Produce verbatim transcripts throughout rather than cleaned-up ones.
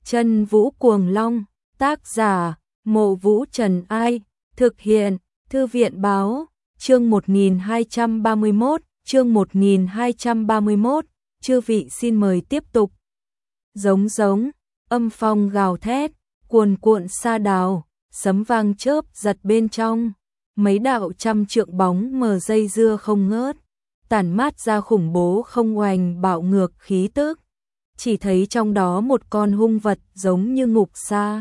Chân Vũ Cuồng Long, tác giả, Mộ Vũ Trần Ai, thực hiện, Thư viện Báo, chương một nghìn hai trăm ba mươi mốt, chương một nghìn hai trăm ba mươi mốt, chư vị xin mời tiếp tục. Giống giống, âm phong gào thét, cuồn cuộn sa đào, sấm vang chớp giật bên trong, mấy đạo trăm trượng bóng mờ dây dưa không ngớt, tản mát ra khủng bố không oanh bạo ngược khí tức. Chỉ thấy trong đó một con hung vật giống như ngục sa,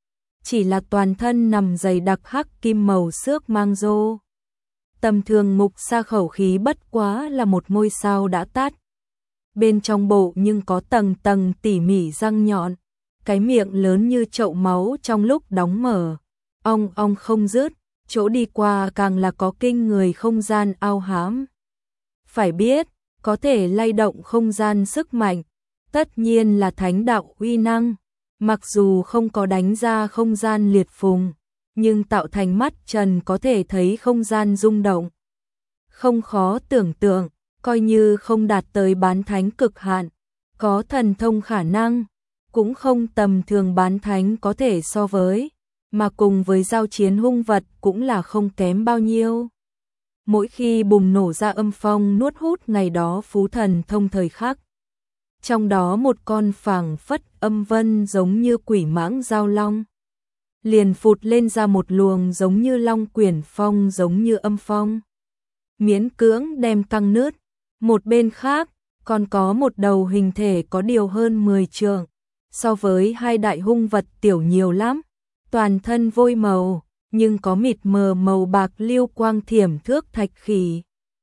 chỉ là toàn thân nằm dày đặc hắc kim màu xước mang rô. Tầm thường ngục sa khẩu khí bất quá là một ngôi sao đã tắt. Bên trong bộ nhưng có tầng tầng tỉ mỉ răng nhọn, cái miệng lớn như chậu máu trong lúc đóng mở, ong ong không dứt, chỗ đi qua càng là có kinh người không gian ao hám. Phải biết, có thể lay động không gian sức mạnh, tất nhiên là thánh đạo uy năng, mặc dù không có đánh ra không gian liệt phùng, nhưng tạo thành mắt trần có thể thấy không gian rung động. Không khó tưởng tượng, coi như không đạt tới bán thánh cực hạn, có thần thông khả năng, cũng không tầm thường bán thánh có thể so với, mà cùng với giao chiến hung vật cũng là không kém bao nhiêu. Mỗi khi bùng nổ ra âm phong nuốt hút ngày đó phú thần thông thời khắc, trong đó một con phảng phất âm vân giống như quỷ mãng giao long, liền phụt lên ra một luồng giống như long quyển phong giống như âm phong, miễn cưỡng đem căng nứt. Một bên khác, còn có một đầu hình thể có điều hơn mười trượng, so với hai đại hung vật tiểu nhiều lắm, toàn thân vôi màu, nhưng có mịt mờ màu bạc lưu quang thiểm thước thạch khỉ.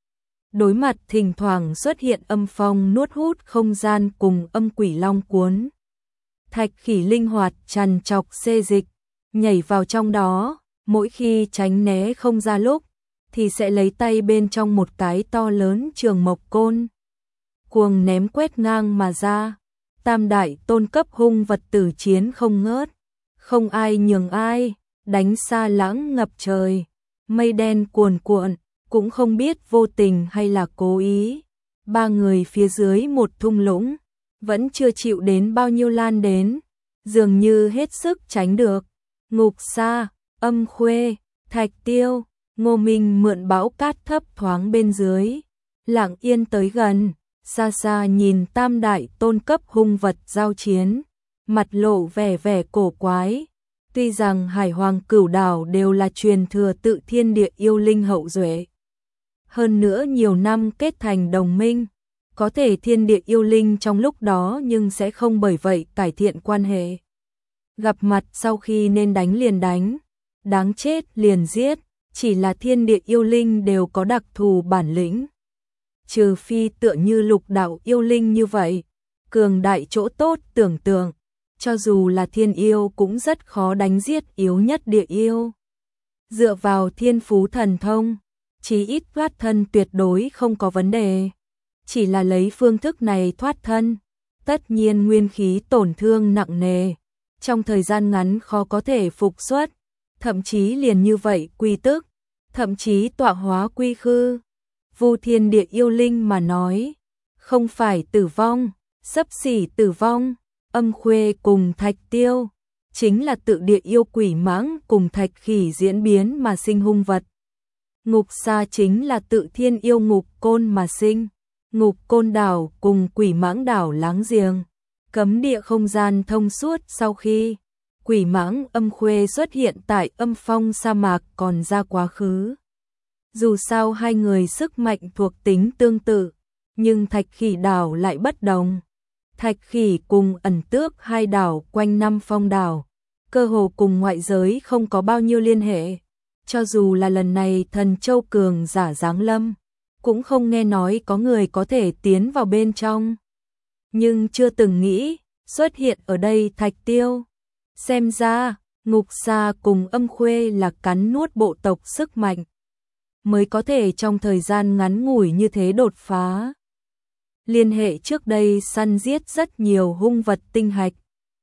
Đối mặt thỉnh thoảng xuất hiện âm phong nuốt hút không gian cùng âm quỷ long cuốn. Thạch khỉ linh hoạt trằn trọc xê dịch, nhảy vào trong đó, mỗi khi tránh né không ra lúc, thì sẽ lấy tay bên trong một cái to lớn trường mộc côn, cuồng ném quét ngang mà ra. Tam đại tôn cấp hung vật tử chiến không ngớt, không ai nhường ai, đánh xa lãng ngập trời, mây đen cuồn cuộn, cũng không biết vô tình hay là cố ý. Ba người phía dưới một thung lũng, vẫn chưa chịu đến bao nhiêu lan đến, dường như hết sức tránh được. Ngục sa, Âm Khuê, Thạch Tiêu, Ngô Minh mượn bão cát thấp thoáng bên dưới, lặng yên tới gần, xa xa nhìn tam đại tôn cấp hung vật giao chiến, mặt lộ vẻ vẻ cổ quái. Tuy rằng Hải Hoàng Cửu Đảo đều là truyền thừa tự thiên địa yêu linh hậu duệ, hơn nữa nhiều năm kết thành đồng minh, có thể thiên địa yêu linh trong lúc đó nhưng sẽ không bởi vậy cải thiện quan hệ. Gặp mặt sau khi nên đánh liền đánh, đáng chết liền giết, chỉ là thiên địa yêu linh đều có đặc thù bản lĩnh. Trừ phi tựa như lục đạo yêu linh như vậy, cường đại chỗ tốt tưởng tượng, cho dù là thiên yêu cũng rất khó đánh giết yếu nhất địa yêu. Dựa vào thiên phú thần thông, chí ít thoát thân tuyệt đối không có vấn đề. Chỉ là lấy phương thức này thoát thân, tất nhiên nguyên khí tổn thương nặng nề, trong thời gian ngắn khó có thể phục xuất, thậm chí liền như vậy quy tức, thậm chí tọa hóa quy khư. Vu thiên địa yêu linh mà nói, không phải tử vong, xấp xỉ tử vong. Âm Khuê cùng Thạch Tiêu chính là tự địa yêu quỷ mãng cùng thạch khỉ diễn biến mà sinh hung vật. Ngục sa chính là tự thiên yêu ngục côn mà sinh. Ngục côn đảo cùng quỷ mãng đảo láng giềng, cấm địa không gian thông suốt. Sau khi quỷ mãng Âm Khuê xuất hiện tại âm phong sa mạc còn ra quá khứ. Dù sao hai người sức mạnh thuộc tính tương tự, nhưng thạch khỉ đảo lại bất đồng. Thạch khỉ cùng ẩn tước hai đảo quanh năm phong đảo, cơ hồ cùng ngoại giới không có bao nhiêu liên hệ. Cho dù là lần này thần châu cường giả giáng lâm, cũng không nghe nói có người có thể tiến vào bên trong. Nhưng chưa từng nghĩ, xuất hiện ở đây Thạch Tiêu. Xem ra, ngục sa cùng Âm Khuê là cắn nuốt bộ tộc sức mạnh, mới có thể trong thời gian ngắn ngủi như thế đột phá. Liên hệ trước đây săn giết rất nhiều hung vật tinh hạch,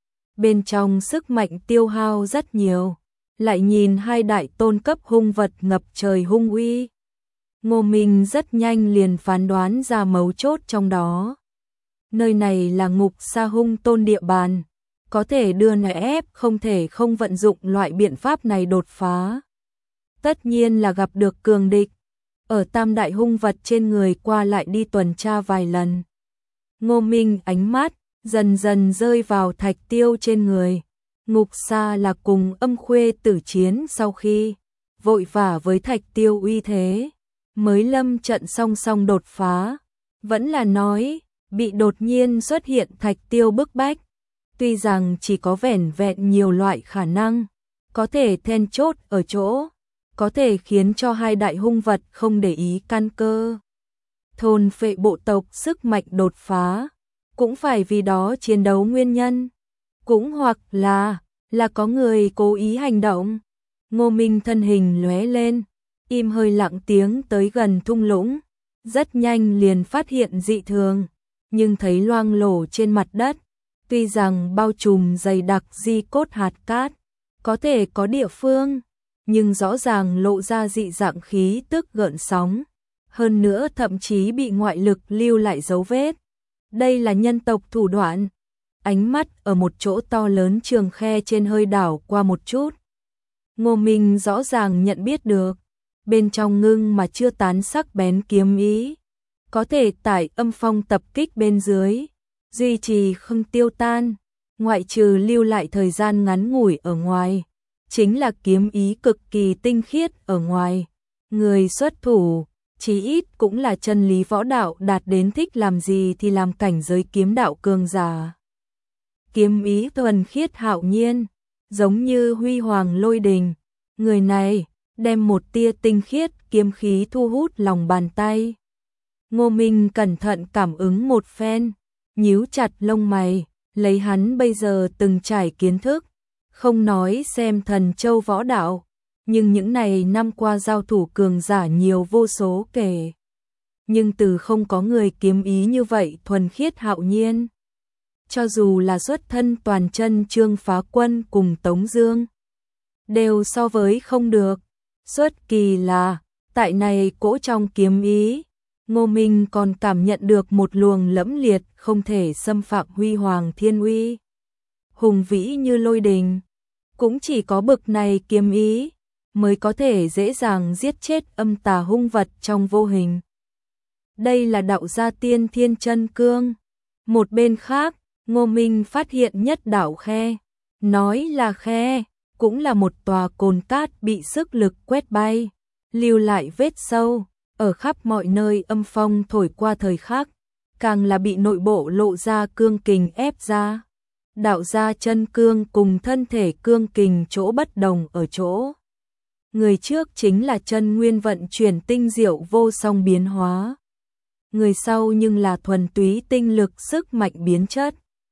bên trong sức mạnh tiêu hao rất nhiều, lại nhìn hai đại tôn cấp hung vật ngập trời hung uy. Ngô Minh rất nhanh liền phán đoán ra mấu chốt trong đó. Nơi này là ngục sa hung tôn địa bàn, có thể đưa nẻ ép không thể không vận dụng loại biện pháp này đột phá. Tất nhiên là gặp được cường địch, ở tam đại hung vật trên người qua lại đi tuần tra vài lần. Ngô Minh ánh mắt dần dần rơi vào thạch tiêu trên người. Ngục Sa là cùng Âm Khuê tử chiến sau khi vội vả với thạch tiêu uy thế, mới lâm trận song song đột phá, vẫn là nói bị đột nhiên xuất hiện thạch tiêu bức bách. Tuy rằng chỉ có vẻn vẹn nhiều loại khả năng, có thể then chốt ở chỗ, có thể khiến cho hai đại hung vật không để ý căn cơ. Thôn phệ bộ tộc sức mạnh đột phá, cũng phải vì đó chiến đấu nguyên nhân, cũng hoặc là, là có người cố ý hành động. Ngô Minh thân hình lóe lên, im hơi lặng tiếng tới gần thung lũng, rất nhanh liền phát hiện dị thường, nhưng thấy loang lổ trên mặt đất, tuy rằng bao trùm dày đặc di cốt hạt cát, có thể có địa phương, nhưng rõ ràng lộ ra dị dạng khí tức gợn sóng, hơn nữa thậm chí bị ngoại lực lưu lại dấu vết. Đây là nhân tộc thủ đoạn. Ánh mắt ở một chỗ to lớn trường khe trên hơi đảo qua một chút. Ngô Minh rõ ràng nhận biết được, bên trong ngưng mà chưa tán sắc bén kiếm ý, có thể tải âm phong tập kích bên dưới, duy trì không tiêu tan, ngoại trừ lưu lại thời gian ngắn ngủi ở ngoài, chính là kiếm ý cực kỳ tinh khiết ở ngoài. Người xuất thủ, chí ít cũng là chân lý võ đạo đạt đến thích làm gì thì làm cảnh giới kiếm đạo cường giả. Kiếm ý thuần khiết hạo nhiên, giống như huy hoàng lôi đình. Người này đem một tia tinh khiết kiếm khí thu hút lòng bàn tay. Ngô Minh cẩn thận cảm ứng một phen, nhíu chặt lông mày, lấy hắn bây giờ từng trải kiến thức, không nói xem thần châu võ đạo, nhưng những này năm qua giao thủ cường giả nhiều vô số kể. Nhưng từ không có người kiếm ý như vậy thuần khiết hạo nhiên. Cho dù là xuất thân toàn chân Trương Phá Quân cùng Tống Dương, đều so với không được. Xuất kỳ là, tại này cỗ trong kiếm ý, Ngô Minh còn cảm nhận được một luồng lẫm liệt không thể xâm phạm huy hoàng thiên uy. Hùng vĩ như lôi đình, cũng chỉ có bực này kiếm ý, mới có thể dễ dàng giết chết âm tà hung vật trong vô hình. Đây là đạo gia tiên thiên chân cương. Một bên khác, Ngô Minh phát hiện nhất đạo khe, nói là khe, cũng là một tòa cồn cát bị sức lực quét bay, lưu lại vết sâu, ở khắp mọi nơi âm phong thổi qua thời khắc, càng là bị nội bộ lộ ra cương kình ép ra. Đạo gia chân cương cùng thân thể cương kình chỗ bất đồng ở chỗ. Người trước chính là chân nguyên vận chuyển tinh diệu vô song biến hóa. Người sau nhưng là thuần túy tinh lực sức mạnh biến chất.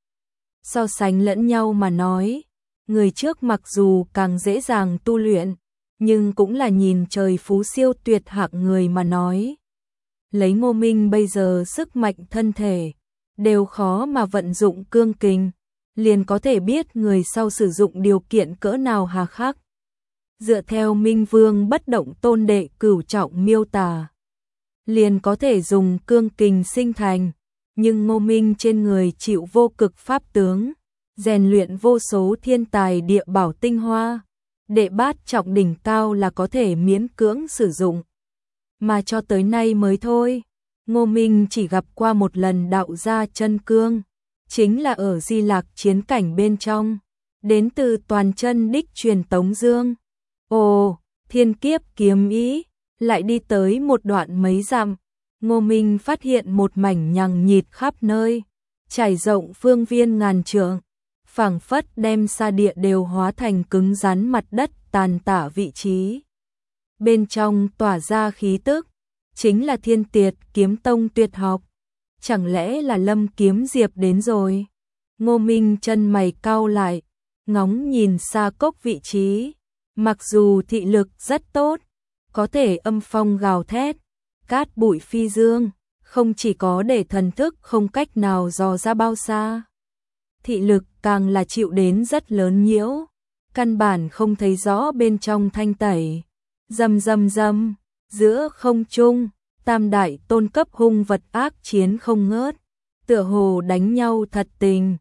So sánh lẫn nhau mà nói, người trước mặc dù càng dễ dàng tu luyện, nhưng cũng là nhìn trời phú siêu tuyệt hạng người mà nói. Lấy Ngô Minh bây giờ sức mạnh thân thể, đều khó mà vận dụng cương kình, liền có thể biết người sau sử dụng điều kiện cỡ nào hà khắc. Dựa theo Minh Vương bất động tôn đệ cửu trọng miêu tả, liền có thể dùng cương kình sinh thành, nhưng Ngô Minh trên người chịu vô cực pháp tướng, rèn luyện vô số thiên tài địa bảo tinh hoa, đệ bát trọng đỉnh cao là có thể miễn cưỡng sử dụng. Mà cho tới nay mới thôi, Ngô Minh chỉ gặp qua một lần đạo gia chân cương, chính là ở Di Lạc chiến cảnh bên trong, đến từ toàn chân đích truyền Tống Dương. Ồ, thiên kiếp kiếm ý, lại đi tới một đoạn mấy dặm, Ngô Minh phát hiện một mảnh nhằng nhịt khắp nơi, trải rộng phương viên ngàn trượng, phảng phất đem sa địa đều hóa thành cứng rắn mặt đất tàn tả vị trí. Bên trong tỏa ra khí tức, chính là Thiên Tiệt kiếm tông tuyệt học. Chẳng lẽ là Lâm Kiếm Diệp đến rồi? Ngô Minh chân mày cau lại, ngóng nhìn xa cốc vị trí. Mặc dù thị lực rất tốt, có thể âm phong gào thét, cát bụi phi dương, không chỉ có để thần thức không cách nào dò ra bao xa. Thị lực càng là chịu đến rất lớn nhiễu, căn bản không thấy rõ bên trong thanh tẩy. Rầm rầm rầm, giữa không trung, tam đại tôn cấp hung vật ác chiến không ngớt, tựa hồ đánh nhau thật tình.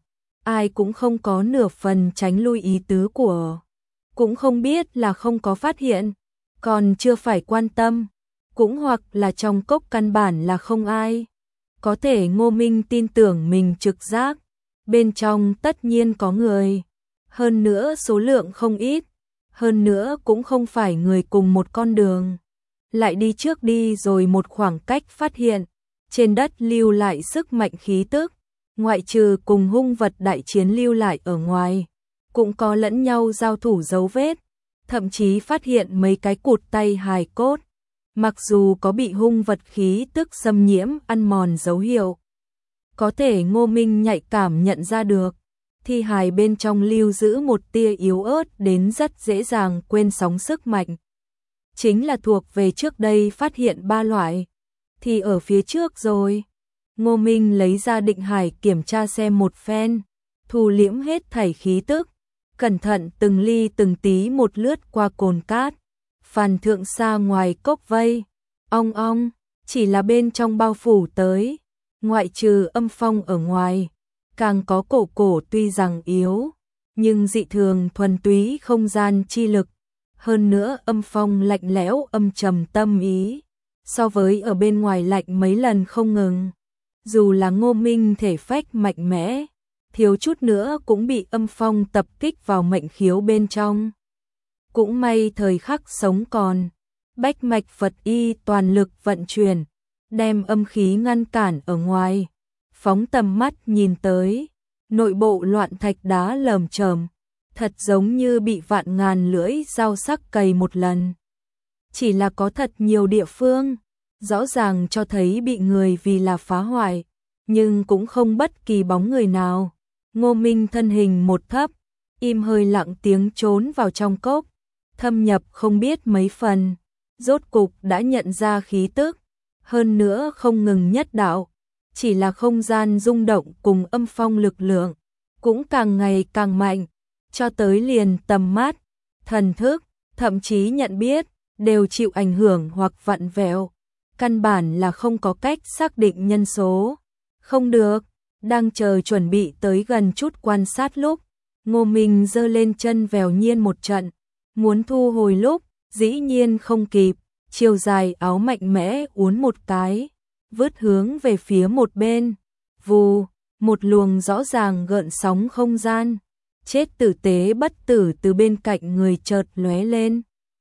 ai cũng không có nửa phần tránh lui ý tứ của. Cũng không biết là không có phát hiện, còn chưa phải quan tâm, cũng hoặc là trong cốc căn bản là không ai. Có thể Ngô Minh tin tưởng mình trực giác, bên trong tất nhiên có người. Hơn nữa số lượng không ít, hơn nữa cũng không phải người cùng một con đường. Lại đi trước đi rồi một khoảng cách phát hiện, trên đất lưu lại sức mạnh khí tức, ngoại trừ cùng hung vật đại chiến lưu lại ở ngoài, cũng có lẫn nhau giao thủ dấu vết, thậm chí phát hiện mấy cái cụt tay hài cốt. Mặc dù có bị hung vật khí tức xâm nhiễm ăn mòn dấu hiệu, có thể Ngô Minh nhạy cảm nhận ra được, thi hài bên trong lưu giữ một tia yếu ớt đến rất dễ dàng quên sóng sức mạnh. Chính là thuộc về trước đây phát hiện ba loại, thì ở phía trước rồi. Ngô Minh lấy ra định hải kiểm tra xem một phen, thu liễm hết thảy khí tức, cẩn thận từng ly từng tí một lướt qua cồn cát. Phàn thượng xa ngoài cốc vây, ong ong, chỉ là bên trong bao phủ tới, ngoại trừ âm phong ở ngoài, càng có cổ cổ tuy rằng yếu, nhưng dị thường thuần túy không gian chi lực, hơn nữa âm phong lạnh lẽo âm trầm tâm ý, so với ở bên ngoài lạnh mấy lần không ngừng. Dù là Ngô Minh thể phách mạnh mẽ, thiếu chút nữa cũng bị âm phong tập kích vào mệnh khiếu bên trong. Cũng may thời khắc sống còn, bách mạch Phật y toàn lực vận chuyển, đem âm khí ngăn cản ở ngoài, phóng tầm mắt nhìn tới, nội bộ loạn thạch đá lởm chởm, thật giống như bị vạn ngàn lưỡi dao sắc cày một lần. Chỉ là có thật nhiều địa phương, rõ ràng cho thấy bị người vì là phá hoại, nhưng cũng không bất kỳ bóng người nào. Ngô Minh thân hình một thấp, im hơi lặng tiếng trốn vào trong cốc, thâm nhập không biết mấy phần, rốt cục đã nhận ra khí tức, hơn nữa không ngừng nhất đạo, chỉ là không gian rung động cùng âm phong lực lượng, cũng càng ngày càng mạnh, cho tới liền tầm mắt, thần thức, thậm chí nhận biết, đều chịu ảnh hưởng hoặc vặn vẹo, căn bản là không có cách xác định nhân số. Không được, đang chờ chuẩn bị tới gần chút quan sát lúc, Ngô Minh giơ lên chân vèo nhiên một trận, muốn thu hồi lúc, dĩ nhiên không kịp, chiều dài áo mạnh mẽ uốn một cái, vứt hướng về phía một bên, vù, một luồng rõ ràng gợn sóng không gian, chết tử tế bất tử từ bên cạnh người chợt lóe lên,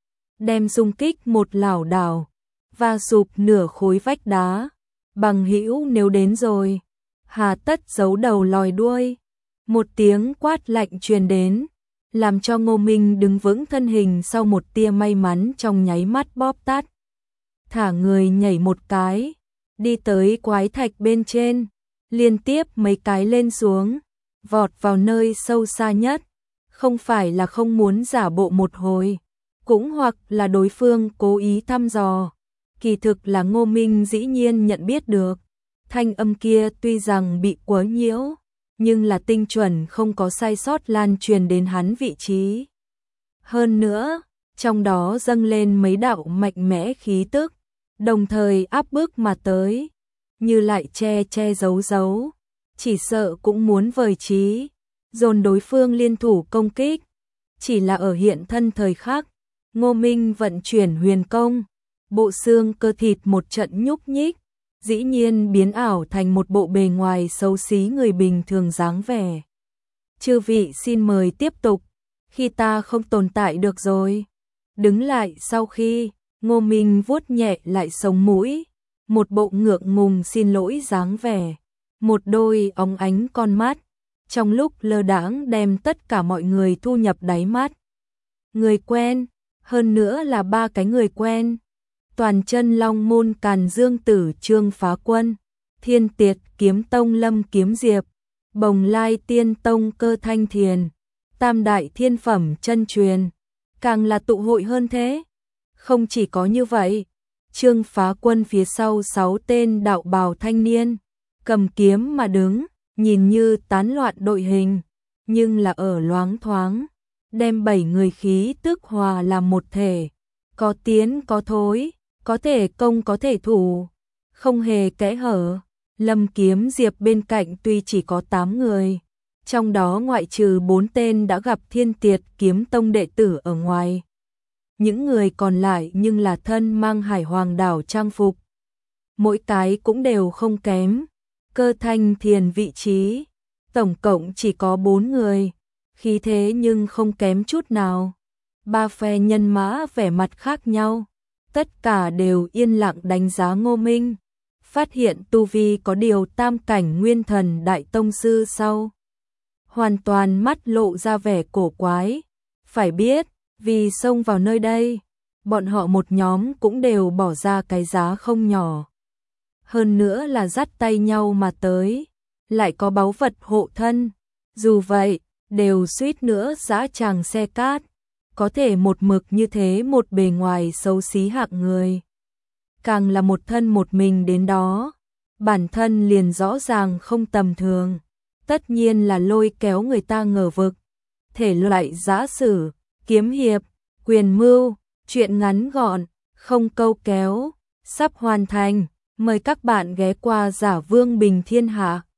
đem xung kích một lảo đảo, và sụp nửa khối vách đá. Bằng hữu nếu đến rồi, hà tất giấu đầu lòi đuôi. Một tiếng quát lạnh truyền đến, làm cho Ngô Minh đứng vững thân hình sau một tia may mắn trong nháy mắt bóp tắt. Thả người nhảy một cái, đi tới quái thạch bên trên, liên tiếp mấy cái lên xuống, vọt vào nơi sâu xa nhất. Không phải là không muốn giả bộ một hồi, cũng hoặc là đối phương cố ý thăm dò. Kỳ thực là Ngô Minh dĩ nhiên nhận biết được, thanh âm kia tuy rằng bị quấy nhiễu, nhưng là tinh chuẩn không có sai sót lan truyền đến hắn vị trí. Hơn nữa, trong đó dâng lên mấy đạo mạnh mẽ khí tức, đồng thời áp bức mà tới, như lại che che giấu giấu, chỉ sợ cũng muốn vời trí, dồn đối phương liên thủ công kích. Chỉ là ở hiện thân thời khắc, Ngô Minh vận chuyển huyền công, bộ xương cơ thịt một trận nhúc nhích, dĩ nhiên biến ảo thành một bộ bề ngoài xấu xí người bình thường dáng vẻ. Chư vị xin mời tiếp tục, khi ta không tồn tại được rồi. Đứng lại sau khi, Ngô Minh vuốt nhẹ lại sống mũi, một bộ ngượng ngùng xin lỗi dáng vẻ, một đôi óng ánh con mắt, trong lúc lơ đãng đem tất cả mọi người thu nhập đáy mắt. Người quen, hơn nữa là ba cái người quen. Toàn chân Long môn Càn Dương Tử Trương Phá Quân, Thiên Tiệt Kiếm Tông Lâm Kiếm Diệp, Bồng Lai Tiên Tông Cơ Thanh Thiền, Tam Đại Thiên Phẩm Chân Truyền, càng là tụ hội hơn thế. Không chỉ có như vậy, Trương Phá Quân phía sau sáu tên đạo bào thanh niên, cầm kiếm mà đứng, nhìn như tán loạn đội hình, nhưng là ở loáng thoáng, đem bảy người khí tức hòa làm một thể, có tiến có thối, có thể công có thể thủ, không hề kẽ hở. Lâm Kiếm Diệp bên cạnh tuy chỉ có tám người, trong đó ngoại trừ bốn tên đã gặp Thiên Tiệt kiếm tông đệ tử ở ngoài. Những người còn lại nhưng là thân mang Hải Hoàng đảo trang phục. Mỗi cái cũng đều không kém, Cơ Thanh Thiền vị trí, tổng cộng chỉ có bốn người, khí thế nhưng không kém chút nào. Ba phe nhân mã vẻ mặt khác nhau, tất cả đều yên lặng đánh giá Ngô Minh, phát hiện tu vi có điều tam cảnh nguyên thần đại tông sư sau. Hoàn toàn mắt lộ ra vẻ cổ quái, phải biết, vì xông vào nơi đây, bọn họ một nhóm cũng đều bỏ ra cái giá không nhỏ. Hơn nữa là dắt tay nhau mà tới, lại có báu vật hộ thân, dù vậy, đều suýt nữa giã tràng xe cát, có thể một mực như thế một bề ngoài xấu xí hạng người. Càng là một thân một mình đến đó, bản thân liền rõ ràng không tầm thường, tất nhiên là lôi kéo người ta ngờ vực. Thể loại giã sử, kiếm hiệp, quyền mưu, chuyện ngắn gọn, không câu kéo, sắp hoàn thành, mời các bạn ghé qua Giả Vương Bình Thiên Hạ.